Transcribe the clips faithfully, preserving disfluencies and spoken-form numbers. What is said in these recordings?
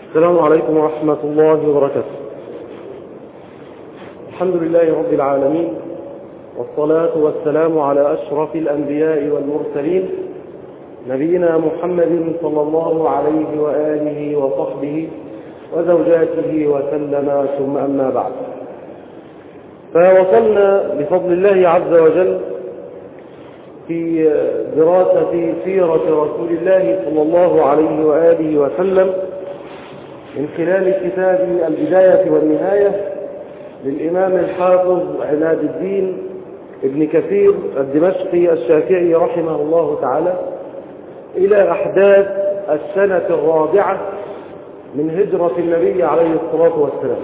السلام عليكم ورحمة الله وبركاته. الحمد لله رب العالمين، والصلاة والسلام على أشرف الأنبياء والمرسلين، نبينا محمد صلى الله عليه وآله وصحبه وزوجاته وسلم، ثم أما بعد. فوصلنا بفضل الله عز وجل في دراسة سيرة رسول الله صلى الله عليه وآله وسلم من خلال كتاب البداية والنهاية للإمام الحافظ عماد الدين ابن كثير الدمشقي الشافعي رحمه الله تعالى إلى أحداث السنة الرابعة من هجرة النبي عليه الصلاة والسلام.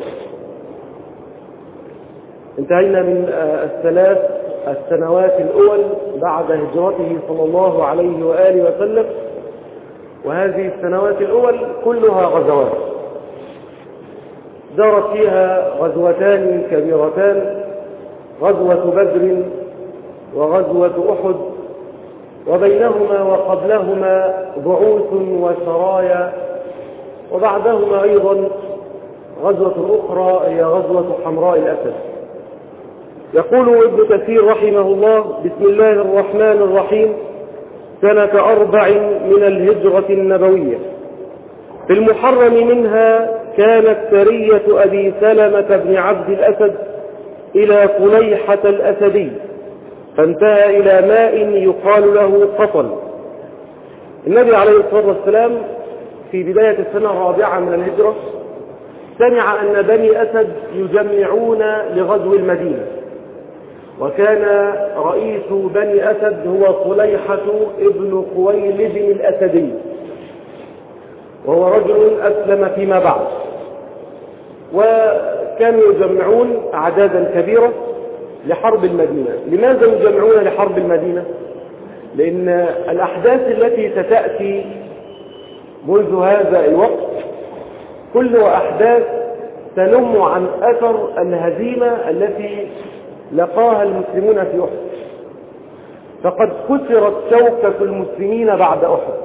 انتهينا من الثلاث السنوات الأول بعد هجرته صلى الله عليه وآله وسلم، وهذه السنوات الأول كلها غزوات دارت فيها غزوتان كبيرتان، غزوة بدر وغزوة أحد، وبينهما وقبلهما بعوث وسرايا، وبعدهما أيضا غزوة أخرى هي غزوة حمراء الأسد. يقول ابن كثير رحمه الله: بسم الله الرحمن الرحيم. سنة أربع من الهجرة النبوية، في المحرم منها كانت سرية أبي سلمة بن عبد الأسد إلى قليحة الأسدي، فانتهى إلى ماء يقال له قطل. النبي عليه الصلاة والسلام في بداية السنة الرابعة من الهجرة سمع أن بني أسد يجمعون لغزو المدينة، وكان رئيس بني أسد هو قليحة ابن خويلد الأسدي، وهو رجل أسلم فيما بعد. وكانوا يجمعون أعدادا كبيرة لحرب المدينة. لماذا يجمعون لحرب المدينة؟ لأن الأحداث التي ستأتي منذ هذا الوقت كلها أحداث تنم عن أثر الهزيمة التي لقاها المسلمون في أحد. فقد كسرت شوكة المسلمين بعد أحد،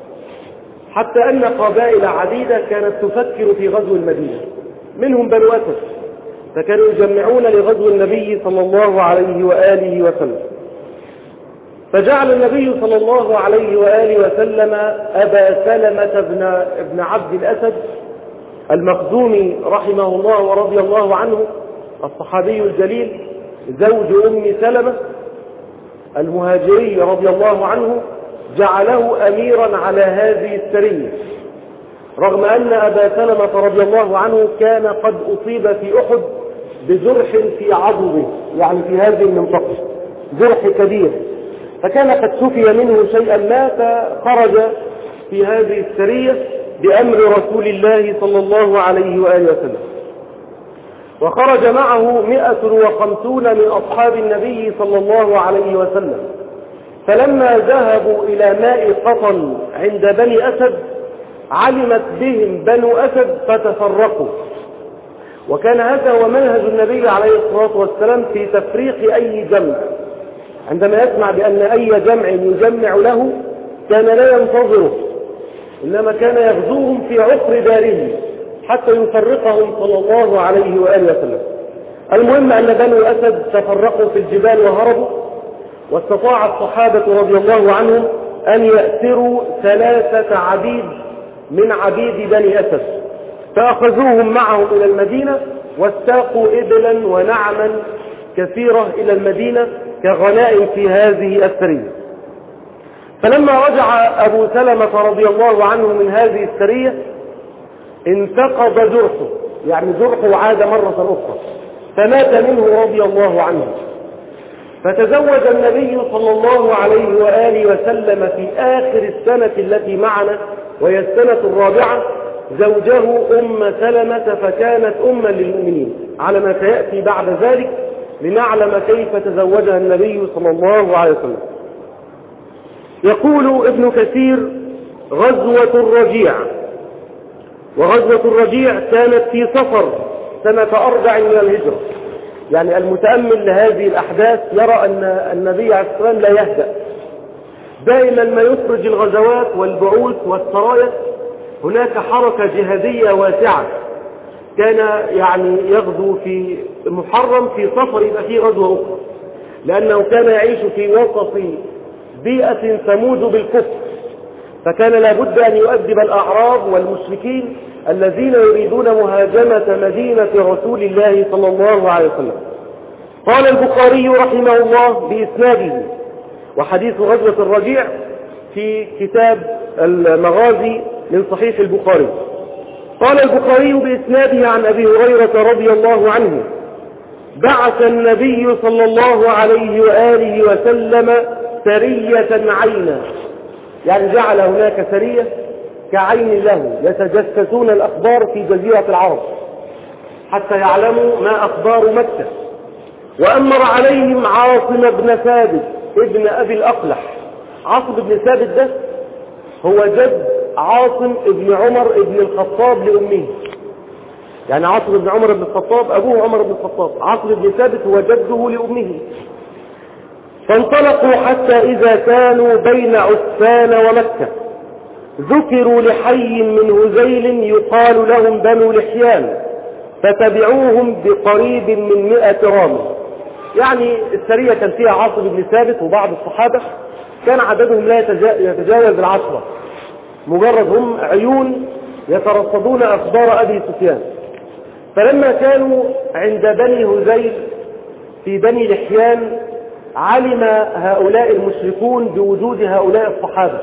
حتى أن قبائل عديدة كانت تفكر في غزو المدينة، منهم بنو أسد، فكانوا يجمعون لغزو النبي صلى الله عليه وآله وسلم. فجعل النبي صلى الله عليه وآله وسلم أبا سلمة بن, بن عبد الأسد المخزومي رحمه الله ورضي الله عنه، الصحابي الجليل زوج أم سلمة المهاجري رضي الله عنه، جعله أميرا على هذه السرية، رغم أن أبا سلمة رضي الله عنه كان قد أصيب في أحد بجرح في عضده، يعني في هذه المنطقة جرح كبير، فكان قد شفي منه شيئا ما، فخرج في هذه السرية بأمر رسول الله صلى الله عليه وآله وسلم. وخرج معه مئة وخمسون من أصحاب النبي صلى الله عليه وسلم. فلما ذهبوا إلى ماء قطل عند بني أسد علمت بهم بنو أسد فتفرقوا. وكان هذا هو منهج النبي عليه الصلاة والسلام في تفريق أي جمع، عندما يسمع بأن أي جمع يجمع له كان لا ينتظره، إنما كان يغزوهم في عقر داره حتى يفرقهم صلى الله عليه وآله وسلم. المهم أن بنو أسد تفرقوا في الجبال وهربوا، واستطاع الصحابة رضي الله عنهم أن يأسروا ثلاثة عبيد من عبيد بني أسد، فأخذوهم معهم إلى المدينة واستاقوا إبلا ونعما كثيرة إلى المدينة كغنائم في هذه السرية. فلما رجع أبو سلمة رضي الله عنه من هذه السرية انتقض جرحه، يعني جرحه عاد مرة أخرى، فمات منه رضي الله عنه. فتزوج النبي صلى الله عليه وآله وسلم في آخر السنة التي معنا، وهي السنة الرابعة، زوجه أم سلمة، فكانت أما للمؤمنين، على ما سيأتي بعد ذلك لنعلم كيف تزوجها النبي صلى الله عليه وسلم. يقول ابن كثير: غزوة الرجيع. وغزوة الرجيع كانت في صفر سنة أربع من الهجرة. يعني المتأمل لهذه الأحداث يرى أن النبي عليه الصلاة والسلام لا يهدأ، دائما ما يخرج الغزوات والبعوث والسرايا هناك حركة جهادية واسعة، كان يعني يغزو في محرم، في صفر يبقى فيه غزوة أخرى، لأنه كان يعيش في وسط بيئة تموج بالكفر، فكان لابد أن يؤدب الأعراب والمشركين الذين يريدون مهاجمة مدينة رسول الله صلى الله عليه وسلم. قال البخاري رحمه الله بإسناده، وحديث غزوة الرجيع في كتاب المغازي من صحيح البخاري، قال البخاري بإسناده عن أبي هريرة رضي الله عنه: بعث النبي صلى الله عليه وآله وسلم سرية عينا، يعني جعل هناك سرية كعين له يتجسسون الأخبار في جزيرة العرب حتى يعلموا ما أخبار مكة، وأمر عليهم عاصم بن ثابت ابن أبي الأقلح. عاصم بن ثابت ده هو جد عاصم ابن عمر ابن الخطاب لأمه، يعني عاصم بن عمر بن الخطاب أبوه عمر بن الخطاب، عاصم بن ثابت هو جده لأمه. فانطلقوا حتى إذا كانوا بين عسفان ومكة ذكروا لحي من هذيل يقال لهم بنو لحيان، فتبعوهم بقريب من مئة رامي. يعني السرية كان فيها عاصم بن ثابت وبعض الصحابة، كان عددهم لا يتجاوز العشرة، مجرد هم عيون يترصدون أخبار أبي سفيان. فلما كانوا عند بني هذيل في بني لحيان علم هؤلاء المشركون بوجود هؤلاء الصحابة،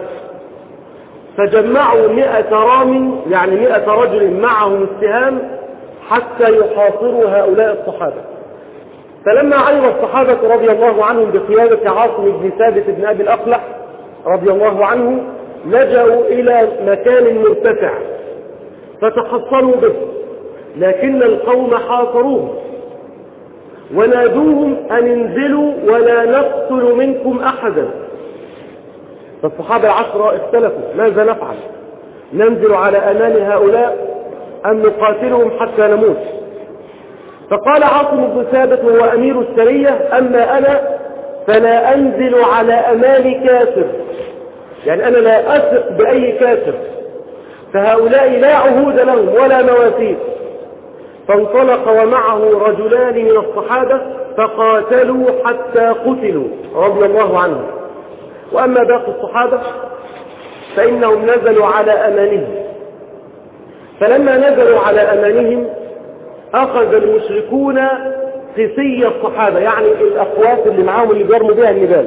فجمعوا مئة رام، يعني مئة رجل معهم السهام حتى يحاصروا هؤلاء الصحابة. فلما علم الصحابة رضي الله عنهم بقيادة عاصم بن ثابت بن أبي الأقلح رضي الله عنه لجأوا إلى مكان مرتفع فتحصنوا به، لكن القوم حاصروهم ونادوهم أن انزلوا ولا نقتل منكم أحدا. فالصحابة العشرة اختلفوا ماذا نفعل، ننزل على أمان هؤلاء أم نقاتلهم حتى نموت؟ فقال عاصم بن ثابت وهو أمير السرية: أما أنا فلا أنزل على أمان كافر، يعني أنا لا أثق بأي كافر، فهؤلاء لا عهود لهم ولا مواثيق. فانطلق ومعه رجلان من الصحابة فقاتلوا حتى قتلوا رضي الله عنهم. وأما باقي الصحابة فإنهم نزلوا على أمانهم. فلما نزلوا على أمانهم أخذ المشركون قسي الصحابة، يعني الأقواس اللي معاهم اللي بيرموا بها النبال،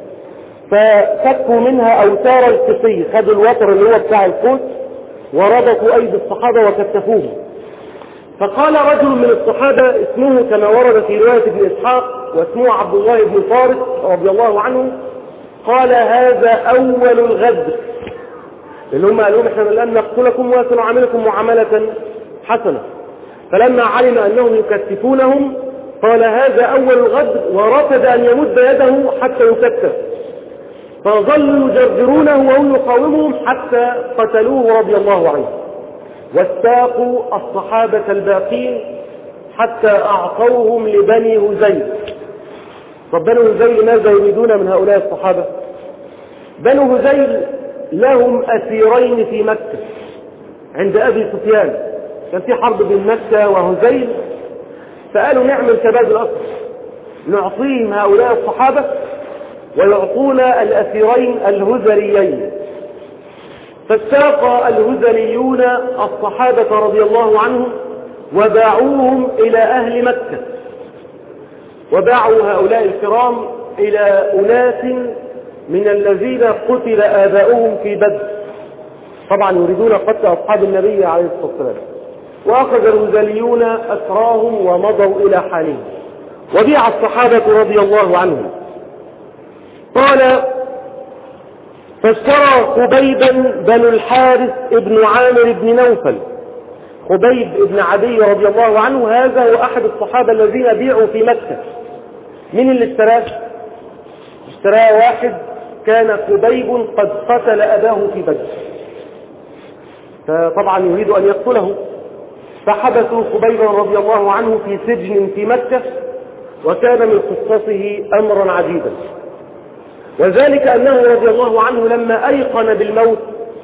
ففكوا منها أوتار القسي، خدوا الوتر اللي هو بتاع القوس وربطوا أيدي الصحابة وكتفوهم. فقال رجل من الصحابة اسمه كما ورد في رواية ابن إسحاق واسمه عبد الله بن فارس رضي الله عنه، قال: هذا أول الغدر، اللي هم قالوا احنا الآن نقتلكم وسنعاملكم معاملة حسنة. فلما علم أنهم يكتفونهم قال: هذا أول الغدر، ورفض أن يمد يده حتى يكتف، فظلوا يجرجرونه وهو يقاومهم حتى قتلوه رضي الله عنه. واستاقوا الصحابة الباقين حتى أعطوهم لبني هذيل. طب بنو هذيل ماذا يريدون من هؤلاء الصحابة؟ بنو هذيل لهم أسيرين في مكة عند أبي سفيان، كان في حرب بين مكة وهذيل، فقالوا نعمل تبادل أسر، نعطيهم هؤلاء الصحابة ويعطونا الأسيرين الهذليين. فاستاق الهذليون الصحابة رضي الله عنهم وباعوهم إلى أهل مكة، وباعوا هؤلاء الكرام إلى أناس من الذين قتل آباؤهم في بدر، طبعا يريدون قتل أصحاب النبي عليه الصلاة والسلام. وأخذ الهذليون أسراهم ومضوا إلى حالهم، وبيع الصحابة رضي الله عنهم. قال: فاشترى خبيبا بن الحارث ابن عامر بن نوفل. خبيب ابن عدي رضي الله عنه هذا هو أحد الصحابة الذين بيعوا في مكة. من اللي اشتراه؟ اشتراه واحد كان خبيب قد قتل أباه في بدر، فطبعا يريد أن يقتله، فحبسوا خبيبا رضي الله عنه في سجن في مكة، وكان من قصته أمرا عجيبا، وذلك أنه رضي الله عنه لما أيقن بالموت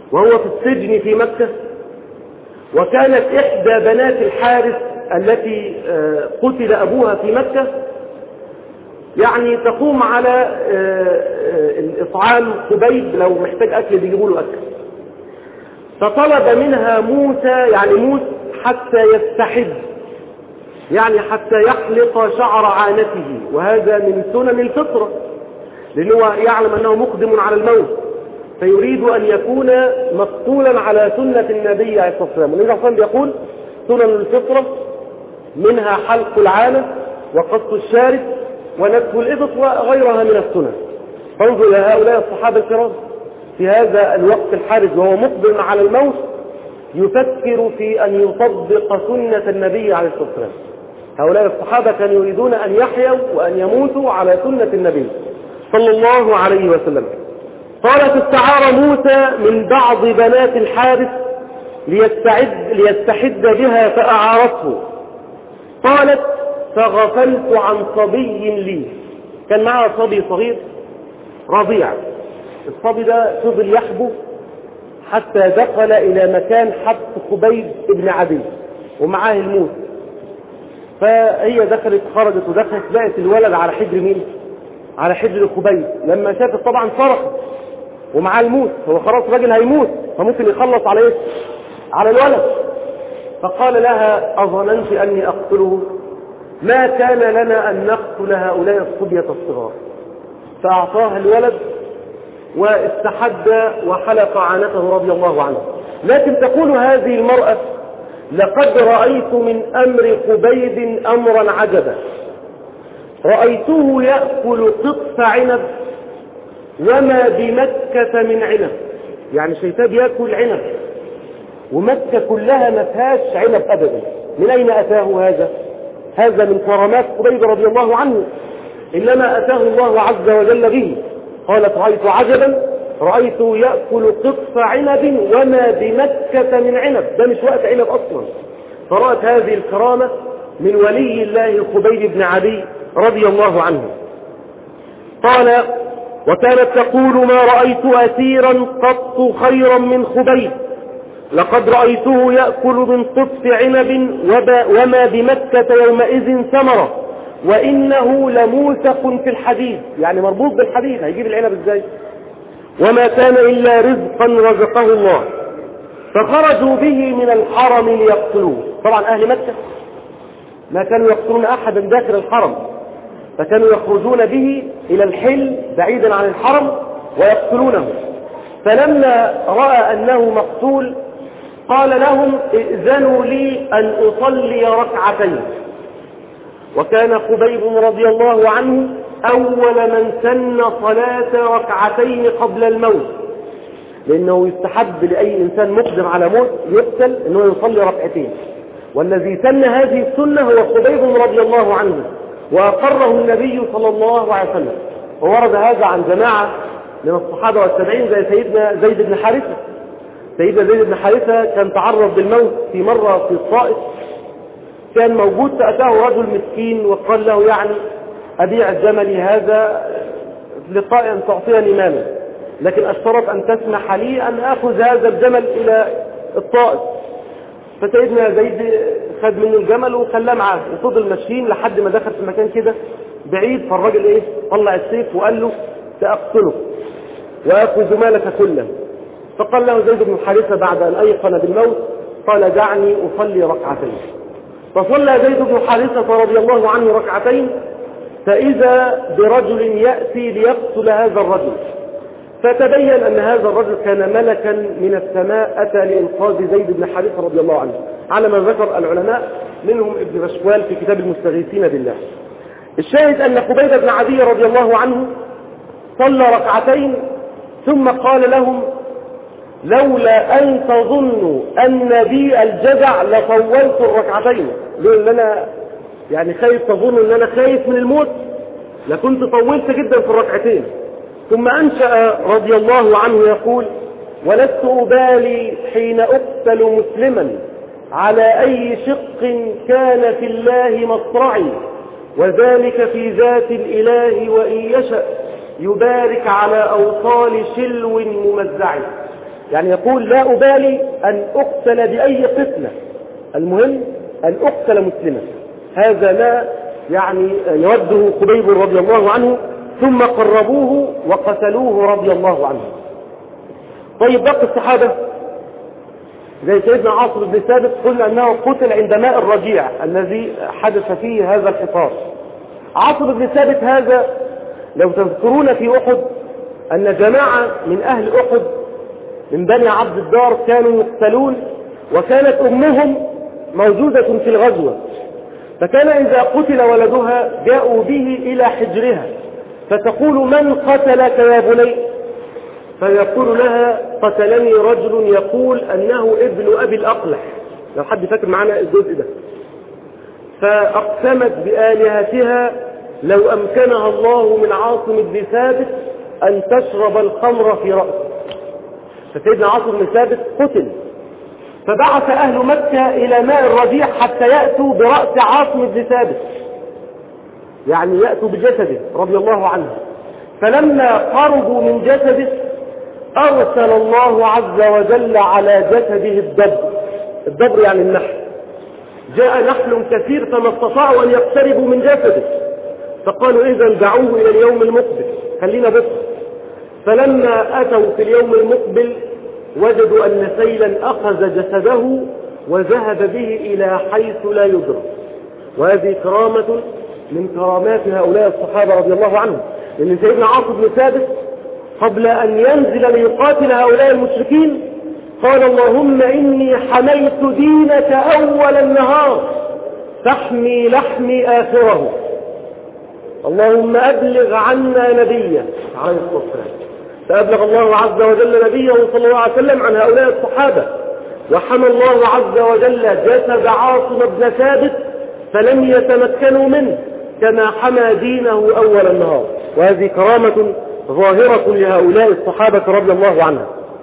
وهو في السجن في مكة، وكانت إحدى بنات الحارث التي قتل أبوها في مكة يعني تقوم على الإطعام خبيب، لو محتاج أكل بيجيبوا له أكل، فطلب منها موسى يعني موسى حتى يستحد، يعني حتى يحلق شعر عانته، وهذا من سنن الفطرة، لأنه يعلم أنه مقدم على الموت، فيريد أن يكون مقتولا على سنة النبي عليه الصلاة والسلام. والنبي عليه الصلاة والسلام بيقول سنن الفطرة منها حلق العانة وقص الشارب ونتف الإبط وغيرها من السنن. فانظر إلى هؤلاء الصحابة الكرام في هذا الوقت الحرج وهو مقدم على الموت يفكر في أن يطبق سنة النبي عليه الصلاة والسلام. هؤلاء الصحابة كانوا يريدون أن يحيوا وأن يموتوا على سنة النبي صلى الله عليه وسلم. قالت استعار موسى من بعض بنات الحارث ليستعد ليستحد بها فأعارته. قالت فغفلت عن صبي لي، كان معها صبي صغير رضيع، الصبي ده فضل يحبو حتى دخل إلى مكان حبس خبيب ابن عدي ومعاه الموت، فهي دخلت خرجت ودخلت لقت الولد على حجر مين؟ على حجر خبيب. لما شافت طبعا فرحت ومعاه الموت، هو خلاص راجل هيموت فممكن يخلص على ايه؟ على الولد. فقال لها أظننت أني أقتله؟ ما كان لنا أن نقتل هؤلاء الصبية الصغار. فأعطاها الولد واستحد وحلق عانته رضي الله عنه. لكن تقول هذه المرأة لقد رأيت من أمر خبيب أمرا عجبا، رأيته يأكل قطف عنب وما بمكة من عنب، يعني شايفاه بيأكل عنب ومكة كلها ما فيهاش عنب أبدا. من أين أتاه هذا؟ هذا من كرامات خبيب رضي الله عنه، إنما أتاه الله عز وجل به. قالت رأيت عجبا رأيت يأكل قطف عنب وما بمكة من عنب، ده مش وقت عنب أصلا. فرأت هذه الكرامة من ولي الله خبيب بن عدي رضي الله عنه. قال وكانت تقول ما رأيت أسيرا قط خيرا من خبيب، لقد رأيته يأكل من قطف عنب وما بمكة يومئذ ثمرة وإنه لموثق في الحديد، يعني مربوط بالحديد، هيجيب العنب ازاي؟ وما كان إلا رزقا رزقه الله. فخرجوا به من الحرم ليقتلوه. طبعا أهل مكة ما كانوا يقتلون أحدا داخل الحرم، فكانوا يخرجون به إلى الحل بعيدا عن الحرم ويقتلونه. فلما رأى أنه مقتول قال لهم ائذنوا لي أن أصلي ركعتين. وكان خبيب رضي الله عنه أول من سن صلاة ركعتين قبل الموت، لأنه يستحب لأي إنسان مقدم على موت يقتل أنه يصلي ركعتين، والذي سن هذه السنة هو خبيب رضي الله عنه، وأقره النبي صلى الله عليه وسلم. وورد هذا عن جماعة من الصحابة والتابعين زي سيدنا زيد بن حارثة. سيدنا زيد بن حارثة كان تعرض بالموت في مرة في الطائف، كان موجود فأتاه رجل مسكين وقال له يعني أبيع جملي هذا لقاء أن تعطيني مالا، لكن أشترط أن تسمح لي أن أخذ هذا الجمل إلى الطائف. فسيدنا زيد خد منه الجمل وخلاه معاه وفضل ماشيين لحد ما دخل في مكان كده بعيد، فالراجل ايه طلع السيف وقال له سأقتلك وأخذ مالك كله. فقال له زيد بن حارثة بعد أن أيقن بالموت قال دعني أصلي ركعتين. فصلى زيد بن حارثة رضي الله عنه ركعتين، فإذا برجل يأتي ليقتل هذا الرجل، فتبين أن هذا الرجل كان ملكا من السماء أتى لإنقاذ زيد بن حارثة رضي الله عنه، على ما ذكر العلماء منهم ابن رشوال في كتاب المستغيثين بالله. الشاهد أن خبيب بن عدي رضي الله عنه صلى ركعتين ثم قال لهم لولا أن تظنوا أن بي الجزع لطولت الركعتين، لأن أنا يعني خايف تظنوا أن أنا خايف من الموت لكنت طولت جدا في الركعتين. ثم أنشأ رضي الله عنه يقول ولست أبالي حين أقتل مسلما على أي شق كان في الله مصرعي، وذلك في ذات الإله وإن يشأ يبارك على أوصال شلو ممزع. يعني يقول لا أبالي أن أقتل بأي قتلة، المهم أن أقتل مسلما. هذا ما يعني يوده خبيب رضي الله عنه، ثم قربوه وقتلوه رضي الله عنه. طيب باقي الصحابة زي سيدنا عاصم بن ثابت قلنا أنه قتل عند ماء الرجيع الذي حدث فيه هذا الحصار. عاصم بن ثابت هذا لو تذكرون في أحد أن جماعة من أهل أحد من بني عبد الدار كانوا يقتلون، وكانت أمهم موجودة في الغزوة، فكان إذا قتل ولدها جاءوا به إلى حجرها فتقول من قتلك يا بني؟ فيقول لها قتلني رجل يقول أنه ابن أبي الأقلح، لو حد فاكر معنا الجزء ده. فأقسمت بآلهتها لو أمكنها الله من عاصم بن ثابت أن تشرب الخمر في رأسه. فسيدنا عاصم بن ثابت قتل، فبعث أهل مكة إلى ماء الرجيع حتى يأتوا برأس عاصم بن ثابت، يعني يأتوا بجسده رضي الله عنه. فلما قربوا من جسده أرسل الله عز وجل على جسده الدبر. الدبر يعني النحل، جاء نحل كثير فما استطاعوا أن يقتربوا من جسده، فقالوا إذا دعوه إلى اليوم المقبل، خلينا بس. فلما أتوا في اليوم المقبل وجدوا أن سيلا أخذ جسده وذهب به إلى حيث لا يدرك. وهذه كرامة من كرامات هؤلاء الصحابة رضي الله عنهم، لأن سيدنا عاصم بن ثابت قبل أن ينزل ليقاتل هؤلاء المشركين قال اللهم إني حميت دينك أول النهار تحمي لحمي آخره، اللهم أبلغ عنا نبيا عليه الصلاة والسلام. فأبلغ الله عز وجل نبيه صلى الله عليه وسلم عن هؤلاء الصحابة، وحمى الله عز وجل جسد عاصم بن ثابت فلم يتمكنوا منه كما حمى دينه أول النهار. وهذه كرامة ظاهرة لهؤلاء الصحابة رضي الله عنهم.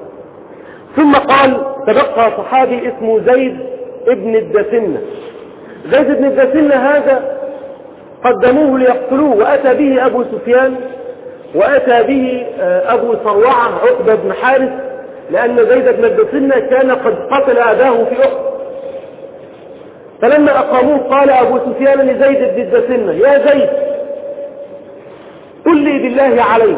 ثم قال تبقى صحابي اسمه زيد ابن الدسنة. زيد ابن الدسنة هذا قدموه ليقتلوه، وأتى به أبو سفيان وأتى به أبو صروعة عقبة بن حارث، لأن زيد بن الدسنة كان قد قتل أباه في أحد. فلما أقاموه قال أبو سفيان لزيد بن الدسنة يا زيد قل لي بالله عليك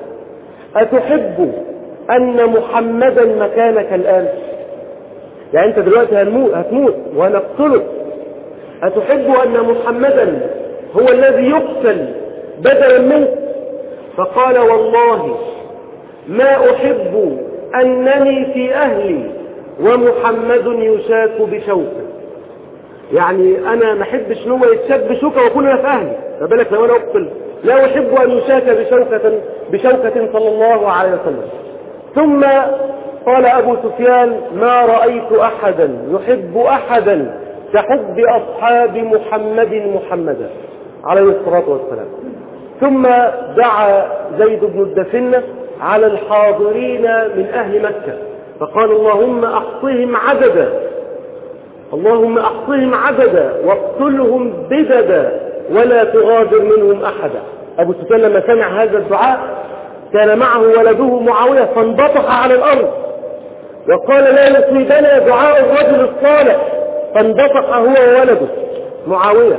أتحب أن محمدا مكانك الآن؟ يعني أنت دلوقتي هتموت ونقتلك، أتحب أن محمدا هو الذي يقتل بدلا منك؟ فقال والله ما أحب أنني في أهلي ومحمد يشاك بشوكة. يعني أنا ما أحبش أنه يتشاك بشوكة وأكون أنا في أهلي، فبالك لو أنا أقتل. لا أحب أن يشاك بشوكة, بشوكة صلى الله عليه وسلم. ثم قال أبو سفيان ما رأيت أحدا يحب أحدا كحب أصحاب محمد محمدا عليه الصلاة والسلام. ثم دعا زيد بن الدسنة على الحاضرين من أهل مكة فقال اللهم أحصهم عددا، اللهم أحصهم عددا واقتلهم بددا ولا تغادر منهم أحدا. أبو سفيان لما سمع هذا الدعاء كان معه ولده معاوية فانبطح على الأرض وقال لا يصيبنا دعاء الرجل الصالح، فانبطح هو وولده معاوية.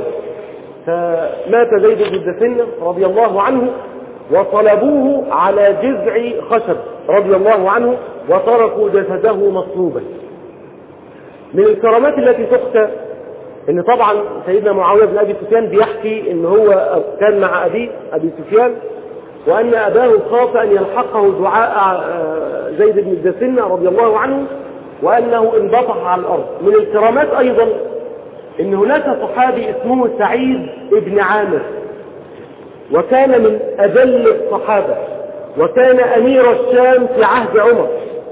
فمات زيد بن الدسنة رضي الله عنه وطلبوه على جذع خشب رضي الله عنه وتركوا جسده مصلوبا. من الكرامات التي تحكى ان طبعا سيدنا معاوية بن ابي سفيان بيحكي ان هو كان مع ابي ابي سفيان وان اباه خاف ان يلحقه دعاء زيد بن الدسنة رضي الله عنه وانه انبطح على الارض. من الكرامات ايضا ان هناك صحابي اسمه سعيد بن عامر وكان من اجل الصحابة وكان امير الشام في عهد عمر.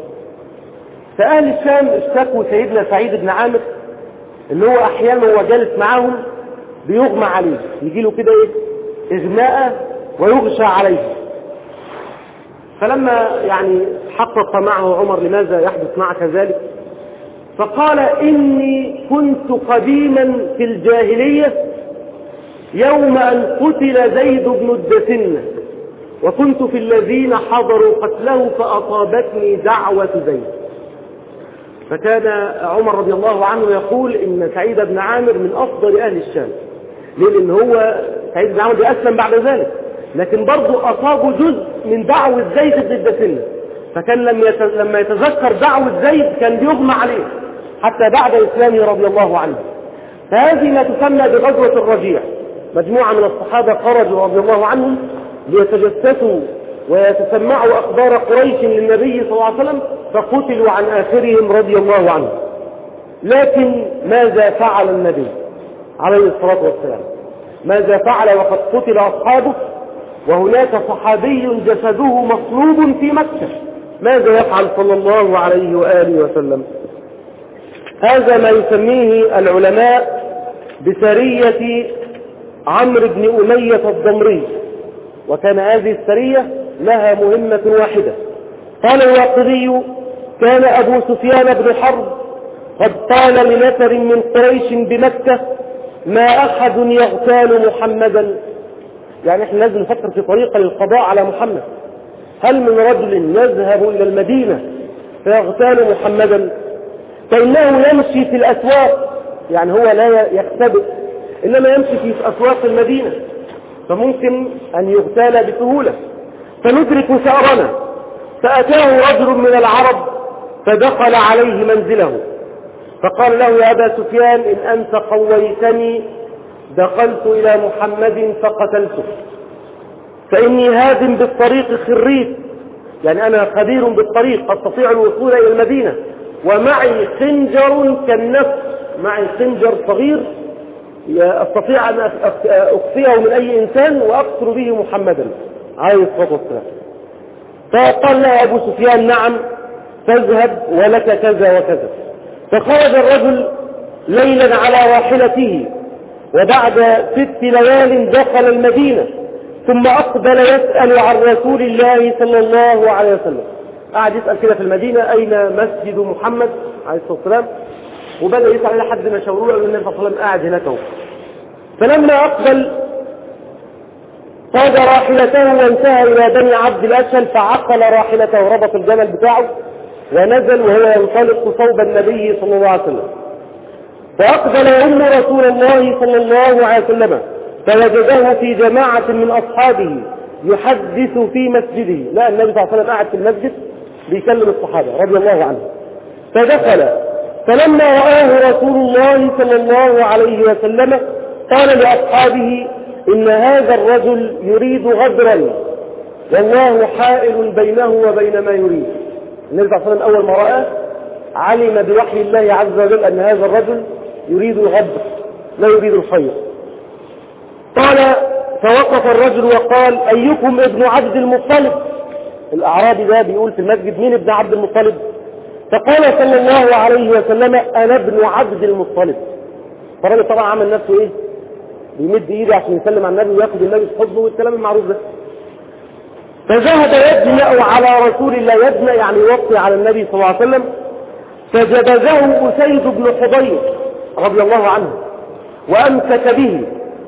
فاهل الشام اشتكوا سيدنا سعيد بن عامر ان هو احيانا هو جالس معاهم بيغمى عليه، يجي له كده ايه اغماء ويغشى عليه. فلما يعني حقق معه عمر لماذا يحدث معك ذلك فقال إني كنت قديما في الجاهلية يوم أن قتل زيد بن الدسنة وكنت في الذين حضروا قتله فأصابتني دعوة زيد. فكان عمر رضي الله عنه يقول إن سعيد بن عامر من أفضل أهل الشام. ليه؟ لأن هو سعيد بن عامر أسلم بعد ذلك، لكن برضه أصابه جزء من دعوة زيد بن الدسنة، فكان لما يتذكر دعوة زيد كان بيغمى عليه حتى بعد إسلامه رضي الله عنه. فهذه ما تسمى بغزوة الرجيع. مجموعة من الصحابة خرجوا رضي الله عنهم ليتجسسوا ويتسمعوا أخبار قريش للنبي صلى الله عليه وسلم، فقتلوا عن آخرهم رضي الله عنه. لكن ماذا فعل النبي عليه الصلاة والسلام؟ ماذا فعل وقد قتل أصحابه وهناك صحابي جسده مصلوب في مكة؟ ماذا يفعل صلى الله عليه وآله وسلم؟ هذا ما يسميه العلماء بسرية عمرو بن أمية الضمري، وكان هذه السرية لها مهمة واحدة. قال الواقدي: كان أبو سفيان بن حرب قد قال لنفر من قريش بمكة: ما أحد يغتال محمدا. يعني احنا لازم نفكر في طريقة للقضاء على محمد. هل من رجل يذهب إلى المدينة فيغتال محمدا؟ فإنه يمشي في الأسواق، يعني هو لا يختبئ، إنما يمشي في أسواق المدينة، فممكن أن يغتال بسهولة. فندرك ثأرنا. فأتاه رجل من العرب فدخل عليه منزله فقال له: يا أبا سفيان، إن أنت قويتني دخلت إلى محمد فقتلته، فإني هاد بالطريق خريف، يعني أنا خبير بالطريق أستطيع الوصول إلى المدينة، ومعي خنجر كالنفس، معي خنجر صغير أستطيع أن أخفيه من أي إنسان وأقتل به محمدا عليه الصلاة والسلام. فقال له أبو سفيان: نعم، فاذهب ولك كذا وكذا. فخرج الرجل ليلا على راحلته، وبعد ست ليال دخل المدينة، ثم أقبل يسأل عن رسول الله صلى الله عليه وسلم. قعد يسأل كده في المدينة: أين مسجد محمد عليه الصلاة والسلام؟ وبدأ يسأل لحد ما شاوروا له النبي صلى الله عليه وسلم قاعد هناك. فلما أقبل قاد راحلته وانتهى إلى بني عبد الأشهل، فعقل راحلته، ربط الجمل بتاعه ونزل وهو ينطلق صوب النبي صلى الله عليه وسلم. فأقبل يؤم رسول الله صلى الله عليه وسلم، فوجده في جماعة من أصحابه يحدث في مسجده. لا، النبي صلى الله عليه وسلم قاعد في المسجد بيكلم الصحابة رضي الله عنهم. فدخل، فلما رآه رسول الله صلى الله عليه وسلم قال لأصحابه: إن هذا الرجل يريد غدرا، والله حائل بينه وبين ما يريد. النبي صلى الله عليه وسلم أول ما رآه علم بوحي الله عز وجل أن هذا الرجل يريد الغدر لا يريد الخير. قال: فوقف الرجل وقال: أيكم ابن عبد المطلب؟ الأعرابي ده بيقول في المسجد: مين ابن عبد المطلب؟ فقال صلى الله عليه وسلم: أنا ابن عبد المطلب. فالرجل طبعا عمل نفسه إيه؟ بيمد إيده عشان يسلم على النبي ويأخذ النبي في حضنه والكلام المعروف ده. فذهب يدنأ على رسول الله، يدنأ يعني يوطي على النبي صلى الله عليه وسلم. فجبزه أسيد بن حضير رضي الله عنه وأمسك به،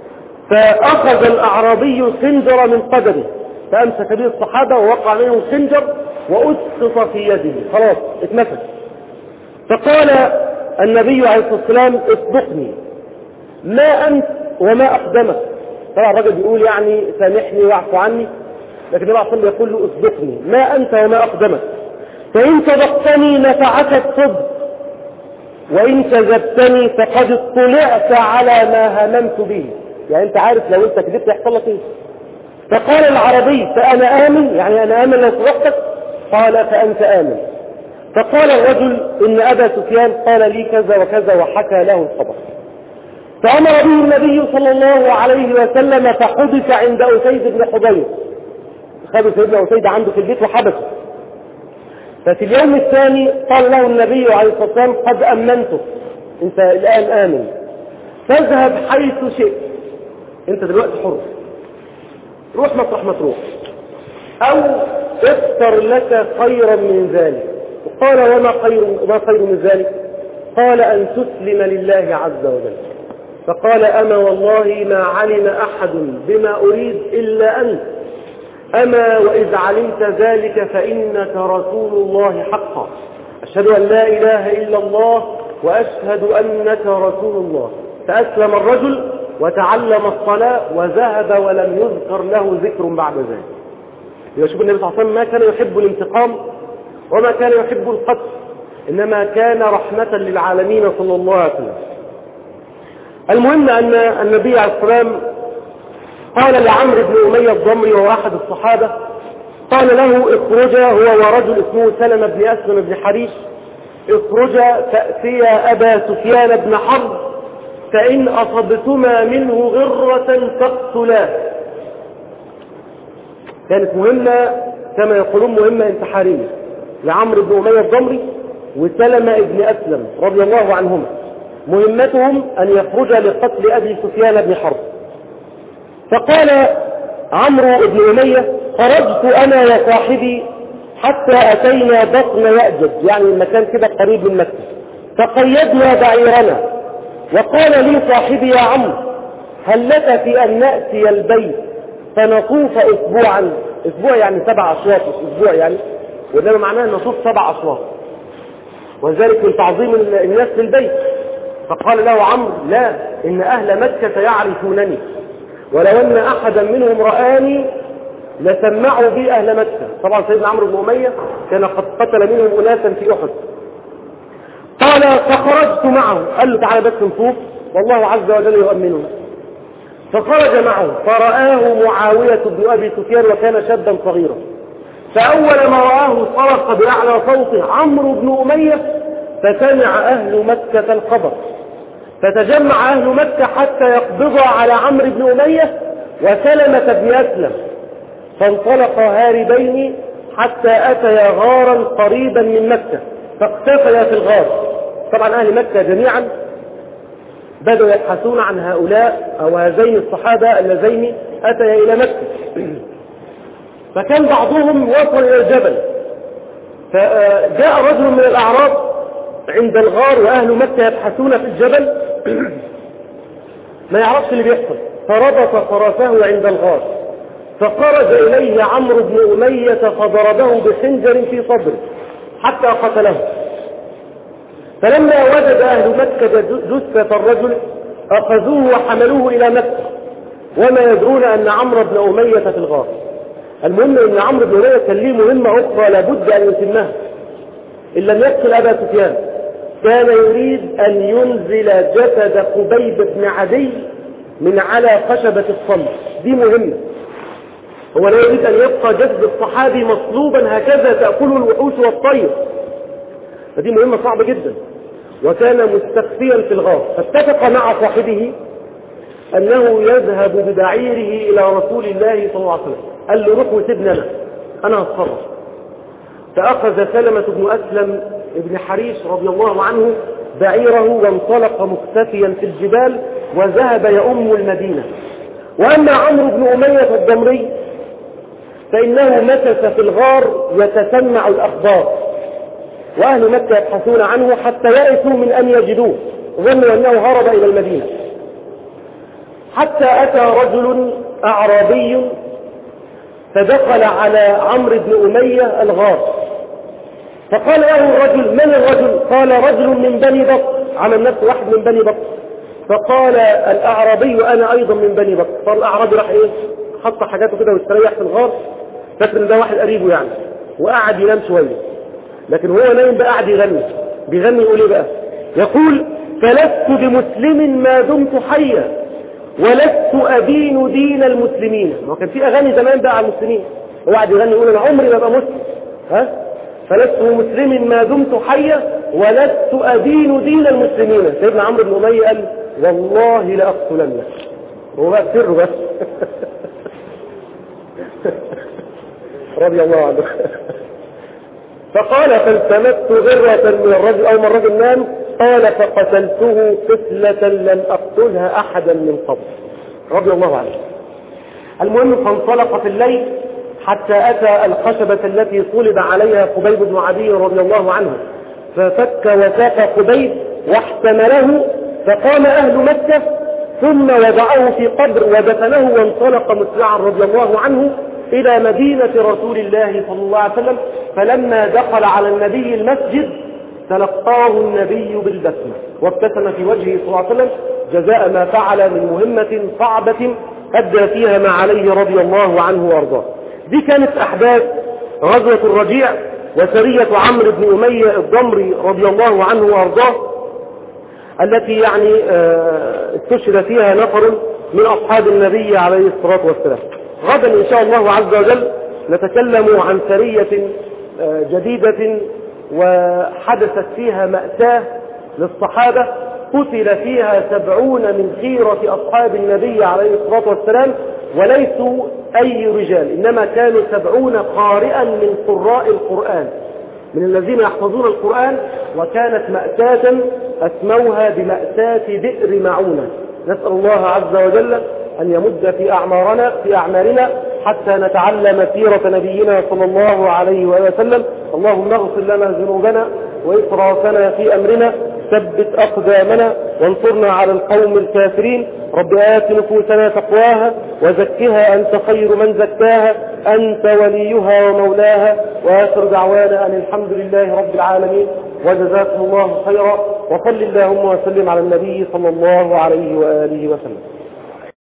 فأخذ الأعرابي خنجر من قدره، فأمسك به الصحابة ووقع منه الخنجر وأسقط في يده، خلاص اتنفس. فقال النبي عليه الصلاة والسلام: اصدقني، ما أنت وما أقدمك. طبعا الرجل بيقول يعني سامحني واعف عني، لكن النبي عليه الصلاة والسلام يقول له: اصدقني، ما أنت وما أقدمك، فإن صدقتني نفعك الصدق، وإن كذبتني فقد اطلعت على ما هممت به. يعني أنت عارف لو أنت كذبت يحصل لك إيه. فقال العربي: فأنا آمن، يعني أنا آمن لو صدقتك؟ قال: فأنت آمن. فقال الرجل: إن أبا سفيان قال لي كذا وكذا، وحكى له الخبر. فأمر به النبي صلى الله عليه وسلم، فحدث عند أسيد بن حضير. خذوا سيدنا أسيد عنده في البيت وحبسه. ففي اليوم الثاني قال له النبي عليه الصلاة والسلام: قد أمنتك، أنت الآن آمن، فاذهب حيث شئت، أنت دلوقتي حر، روح مطرح ما تروح، أو اختر لك خيرا من ذلك. وقال: وما خير, وما خير من ذلك؟ قال: أن تسلم لله عز وجل. فقال: أما والله ما علم أحد بما أريد إلا أنت، أما وإذ علمت ذلك فإنك رسول الله حقا، أشهد أن لا إله إلا الله وأشهد أنك رسول الله. فأسلم الرجل وتعلم الصلاة وذهب ولم يذكر له ذكر بعد ذلك. يشوف النبي صلى الله عليه وسلم ما كان يحب الانتقام وما كان يحب القتل، إنما كان رحمة للعالمين صلى الله عليه وسلم. المهم أن النبي عليه الصلاة والسلام قال لعمرو بن أمية الضمري وهو أحد الصحابة، قال له اخرجا هو ورجل اسمه سلمة بن أسلم بن حريش، اخرجا تأتيا أبا سفيان بن حرب فإن أصبتما منه غرة فاقتلاه. كانت مهمة كما يقولون مهمة انتحارية لعمرو بن أمية الضمري وسلمة بن أسلم رضي الله عنهما، مهمتهم أن يخرجا لقتل أبي سفيان بن حرب. فقال عمرو بن أمية خرجت أنا وصاحبي حتى أتينا بطن يأجج، يعني المكان كده قريب من مكة، فقيدنا بعيرنا، وقال لي صاحبي يا عمرو هل لك في أن نأتي البيت فنطوف أسبوعا؟ أسبوع يعني سبع أشواط، أسبوع يعني، وإنما معناه أن نطوف سبع أشواط، وذلك من تعظيم الناس للبيت. فقال له عمرو لا، إن أهل مكة يعرفونني، ولو أن أحدا منهم رآني لسمعوا بي أهل مكة. طبعا سيدنا عمرو بن أمية كان قد قتل منهم أناسا في أحد. قال فخرجت معه، قال له تعالى بس نطوف والله عز وجل يؤمنه. فخرج معه فرآه معاوية بن أبي سفيان وكان شابا صغيرا، فأول ما رآه صرخ بأعلى صوته عمرو بن أمية، فسمع أهل مكة الخبر، فتجمع أهل مكة حتى يقبض على عمرو بن أمية وسلمة بن أسلم، فانطلق هاربين حتى أتيا غارا قريبا من مكة فاختفيا في الغار. طبعا أهل مكة جميعا بدأوا يبحثون عن هؤلاء أو هذين الصحابة اللذين أتيا إلى مكة. فكان بعضهم وصل إلى الجبل، فجاء رجل من الأعراب عند الغار وأهل مكة يبحثون في الجبل ما يعرفش اللي بيحصل، فربط فرسه عند الغار، فخرج إليه عمرو بن أمية فضربه بخنجر في صدره حتى قتله. فلما وجد أهل مكة جثة الرجل أخذوه وحملوه إلى مكة وما يدرون أن عمرو بن أمية في الغار. المهم أن عمرو بن أمية كان ليه مهمة أخرى لابد أن يتمها إن لم يقتل أبا سفيان. كان يريد أن ينزل جسد قبيب بن عدي من على خشبة الصلب، دي مهمة. هو لا يريد أن يبقى جسد الصحابي مصلوبا هكذا تأكله الوحوش والطير، فدي مهمة صعبة جدا. وكان مستخفيا في الغار، فاتفق مع صاحبه أنه يذهب ببعيره إلى رسول الله صلى الله عليه وسلم، قال له روح وسيبني أنا أنا هتصرف. فأخذ سلمة بن أسلم ابن حريش رضي الله عنه بعيره وانطلق مختفيا في الجبال وذهب يؤم المدينة. وأما عمرو بن أمية الضمري فإنه مكث في الغار يتسمع الأخبار، وأهل مكة يبحثون عنه حتى يأسوا من أن يجدوه، ظنوا أنه هرب إلى المدينة، حتى أتى رجل أعرابي فدخل على عمرو بن أمية الغار، فقال له الرجل من الرجل؟ قال رجل من بني بكر، على النفس واحد من بني بكر. فقال الأعرابي أنا أيضا من بني بكر. فالأعرابي راح إيه حط حاجاته كده واستريح في الغار، فاكر ان ده واحد قريبه يعني، وقعد ينام شويه، لكن هو نايم بقى قاعد يغني. بيغني يقول ايه بقى؟ يقول فلست بمسلم ما دمت حيا ولست أدين دين المسلمين. ما كان في أغاني زمان بقى على المسلمين، هو قاعد يغني يقول أنا عمري ما أبقى مسلم، ها فلست بمسلم ما دمت حيا ولست أدين دين المسلمين. سيدنا عمرو بن أمية قال والله لأقتلنك، هو بقى سره بس رضي الله عنه. فقال فالتمست غرة من الرجل أو من الرجل نام، قال فقتلته قتلة لم أقتلها أحدا من قبل، رضي الله عنه. المهم فانطلق في الليل حتى أتى الخشبة التي صلب عليها قبيب بن عدي رضي الله عنه، ففك وساق قبيب واحتمله، فقام أهل مكة ثم وضعه في قبر ودفنه وانطلق مسرعا رضي الله عنه إلى مدينة رسول الله صلى الله عليه وسلم، فلما دخل على النبي المسجد تلقاه النبي بالبسمة وابتسم في وجهه صلى الله عليه وسلم جزاء ما فعل من مهمة صعبة أدى فيها ما عليه رضي الله عنه وارضاه. دي كانت أحداث غزوة الرجيع وسرية عمرو بن أمية الضمري رضي الله عنه وارضاه، التي يعني استشهد فيها نفر من أصحاب النبي عليه الصلاة والسلام. غدا إن شاء الله عز وجل نتكلم عن سرية جديدة وحدثت فيها مأساة للصحابة، قتل فيها سبعون من خيرة أصحاب النبي عليه الصلاة والسلام، وليسوا أي رجال، إنما كانوا سبعون قارئا من قراء القرآن، من الذين يحفظون القرآن، وكانت مأساة أسموها بمأساة بئر معونة. نسأل الله عز وجل أن يمد في أعمارنا في أعمارنا حتى نتعلم سيرة نبينا صلى الله عليه وسلم. اللهم اغفر لنا ذنوبنا وإسرافنا في أمرنا، ثبت أقدامنا وانصرنا على القوم الكافرين. رب آت نفوسنا تقواها وزكها أنت خير من زكاها، أنت وليها ومولاها. وآخر دعوانا أن الحمد لله رب العالمين، وجزاكم الله خيرا، وصل اللهم وسلم على النبي صلى الله عليه وآله وسلم.